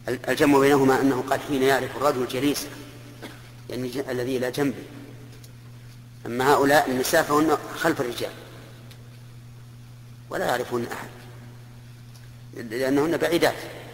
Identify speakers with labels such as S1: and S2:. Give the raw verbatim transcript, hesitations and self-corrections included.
S1: الجمع بينهما أنه قال حين يعرف الرجل جليسه، يعني الذي إلى جنبه. أما هؤلاء النساء فهن خلف الرجال ولا يعرفون أحد لأنهن بعيدات.